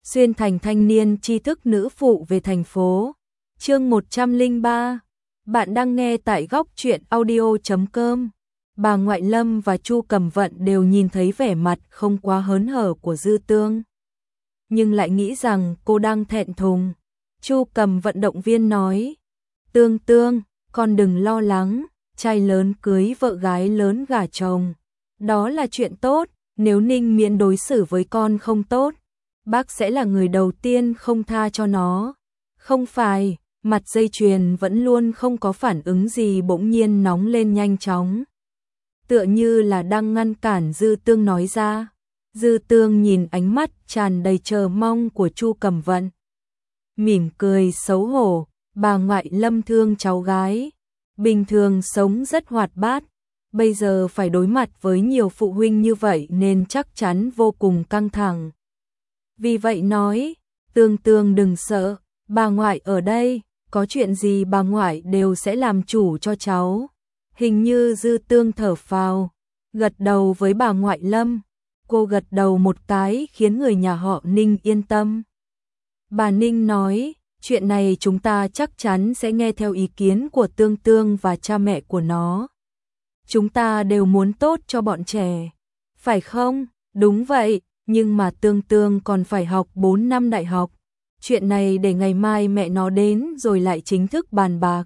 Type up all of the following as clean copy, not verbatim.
xuyên thành thanh niên tri thức nữ phụ về thành phố. Chương 103. Bạn đang nghe tại góc truyện audio.com. Bà Ngoại Lâm và Chu Cầm Vận đều nhìn thấy vẻ mặt không quá hớn hở của Dư Tương, nhưng lại nghĩ rằng cô đang thẹn thùng. Chu Cầm Vận động viên nói: "Tương Tương, con đừng lo lắng, trai lớn cưới vợ gái lớn gả chồng, đó là chuyện tốt, nếu Ninh Miễn đối xử với con không tốt, bác sẽ là người đầu tiên không tha cho nó." Không phải, mặt dây chuyền vẫn luôn không có phản ứng gì bỗng nhiên nóng lên nhanh chóng, tựa như là đang ngăn cản Dư Tương nói ra. Dư Tương nhìn ánh mắt tràn đầy chờ mong của Chu Cầm Vận, mỉm cười xấu hổ. Bà Ngoại Lâm thương cháu gái, bình thường sống rất hoạt bát, bây giờ phải đối mặt với nhiều phụ huynh như vậy nên chắc chắn vô cùng căng thẳng. Vì vậy nói: "Tương Tương đừng sợ, bà ngoại ở đây, có chuyện gì bà ngoại đều sẽ làm chủ cho cháu." Hình như Dư Tương thở phào, gật đầu với bà Ngoại Lâm. Cô gật đầu một cái khiến người nhà họ Ninh yên tâm. Bà Ninh nói: "Chuyện này chúng ta chắc chắn sẽ nghe theo ý kiến của Tương Tương và cha mẹ của nó. Chúng ta đều muốn tốt cho bọn trẻ, phải không?" "Đúng vậy, nhưng mà Tương Tương còn phải học 4 năm đại học. Chuyện này để ngày mai mẹ nó đến rồi lại chính thức bàn bạc.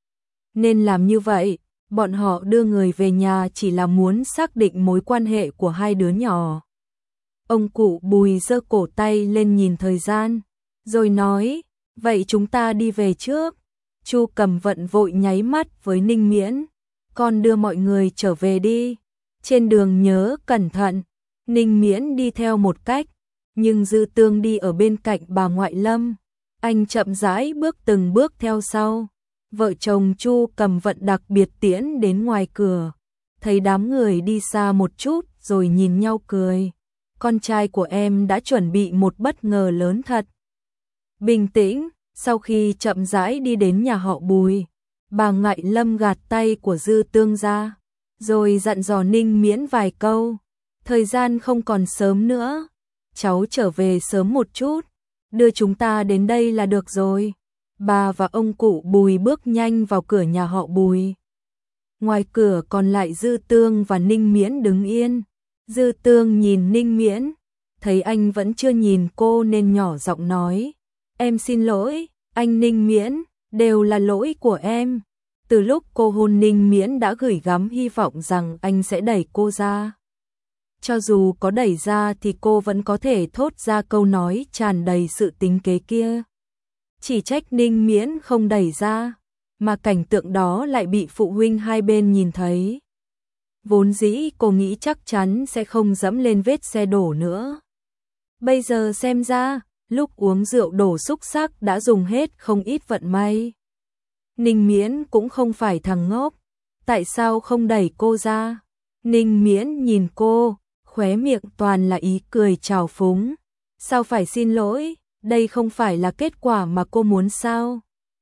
Nên làm như vậy, bọn họ đưa người về nhà chỉ là muốn xác định mối quan hệ của hai đứa nhỏ." Ông cụ Bùi giơ cổ tay lên nhìn thời gian, rồi nói: "Vậy chúng ta đi về trước." Chu Cầm Vận vội nháy mắt với Ninh Miễn: "Con đưa mọi người trở về đi, trên đường nhớ cẩn thận." Ninh Miễn đi theo một cách, nhưng Dư Tương đi ở bên cạnh bà Ngoại Lâm. Anh chậm rãi bước từng bước theo sau. Vợ chồng Chu Cầm Vận đặc biệt tiễn đến ngoài cửa, thấy đám người đi xa một chút rồi nhìn nhau cười. "Con trai của em đã chuẩn bị một bất ngờ lớn thật." Bình tĩnh, sau khi chậm rãi đi đến nhà họ Bùi, bà Ngoại Lâm gạt tay của Dư Tương ra, rồi dặn dò Ninh Miễn vài câu: "Thời gian không còn sớm nữa, cháu trở về sớm một chút, đưa chúng ta đến đây là được rồi." Bà và ông cụ Bùi bước nhanh vào cửa nhà họ Bùi. Ngoài cửa còn lại Dư Tương và Ninh Miễn đứng yên. Dư Tương nhìn Ninh Miễn, thấy anh vẫn chưa nhìn cô nên nhỏ giọng nói: "Em xin lỗi, anh Ninh Miễn, đều là lỗi của em." Từ lúc cô hôn Ninh Miễn đã gửi gắm hy vọng rằng anh sẽ đẩy cô ra. Cho dù có đẩy ra thì cô vẫn có thể thốt ra câu nói tràn đầy sự tính kế kia. Chỉ trách Ninh Miễn không đẩy ra, mà cảnh tượng đó lại bị phụ huynh hai bên nhìn thấy. Vốn dĩ cô nghĩ chắc chắn sẽ không dẫm lên vết xe đổ nữa. Bây giờ xem ra, lúc uống rượu đổ xúc xắc đã dùng hết không ít vận may. Ninh Miễn cũng không phải thằng ngốc, tại sao không đẩy cô ra? Ninh Miễn nhìn cô, khóe miệng toàn là ý cười trào phúng. "Sao phải xin lỗi, đây không phải là kết quả mà cô muốn sao?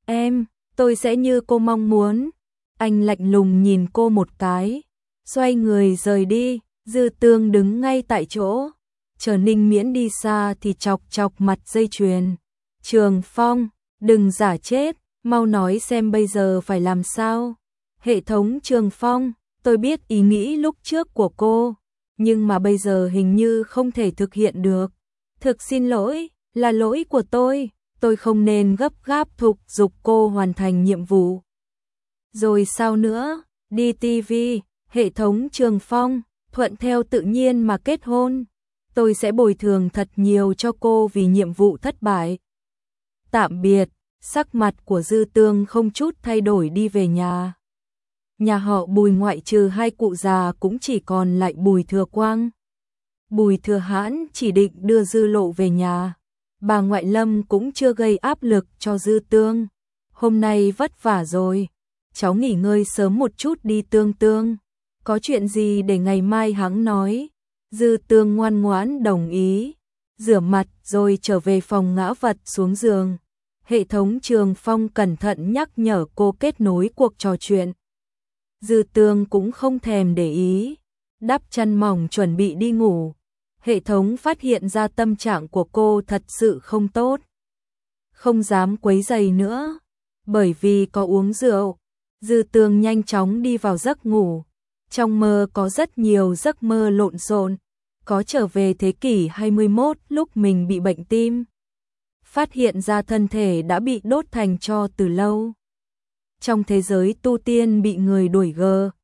Tôi sẽ như cô mong muốn." Anh lạnh lùng nhìn cô một cái, xoay người rời đi. Dư Tương đứng ngay tại chỗ, chờ Ninh Miễn đi xa thì chọc chọc mặt dây chuyền. "Trường Phong, đừng giả chết, mau nói xem bây giờ phải làm sao." "Hệ thống Trường Phong, tôi biết ý nghĩ lúc trước của cô, nhưng mà bây giờ hình như không thể thực hiện được. Thực xin lỗi, là lỗi của tôi không nên gấp gáp thúc giục cô hoàn thành nhiệm vụ." "Rồi sao nữa?" "Đi TV, hệ thống Trường Phong, thuận theo tự nhiên mà kết hôn. Tôi sẽ bồi thường thật nhiều cho cô vì nhiệm vụ thất bại." "Tạm biệt." Sắc mặt của Dư Tương không chút thay đổi đi về nhà. Nhà họ Bùi ngoại trừ hai cụ già cũng chỉ còn lại Bùi Thừa Quang. Bùi Thừa Hãn chỉ định đưa Dư Lộ về nhà. Bà Ngoại Lâm cũng chưa gây áp lực cho Dư Tương. "Hôm nay vất vả rồi, cháu nghỉ ngơi sớm một chút đi Tương Tương. Có chuyện gì để ngày mai hẵng nói." Dư Tương ngoan ngoãn đồng ý, rửa mặt rồi trở về phòng ngã vật xuống giường. Hệ thống Trường Phong cẩn thận nhắc nhở cô kết nối cuộc trò chuyện. Dư Tương cũng không thèm để ý, đắp chăn mỏng chuẩn bị đi ngủ. Hệ thống phát hiện ra tâm trạng của cô thật sự không tốt. Không dám quấy rầy nữa. Bởi vì có uống rượu, Dư Tường nhanh chóng đi vào giấc ngủ. Trong mơ có rất nhiều giấc mơ lộn xộn, có trở về thế kỷ 21 lúc mình bị bệnh tim. Phát hiện ra thân thể đã bị đốt thành tro từ lâu. Trong thế giới tu tiên bị người đuổi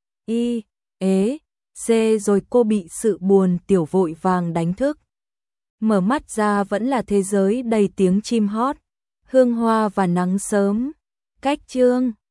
C rồi cô bị sự buồn tiểu vội vàng đánh thức. Mở mắt ra vẫn là thế giới đầy tiếng chim hót, hương hoa và nắng sớm. Cách chương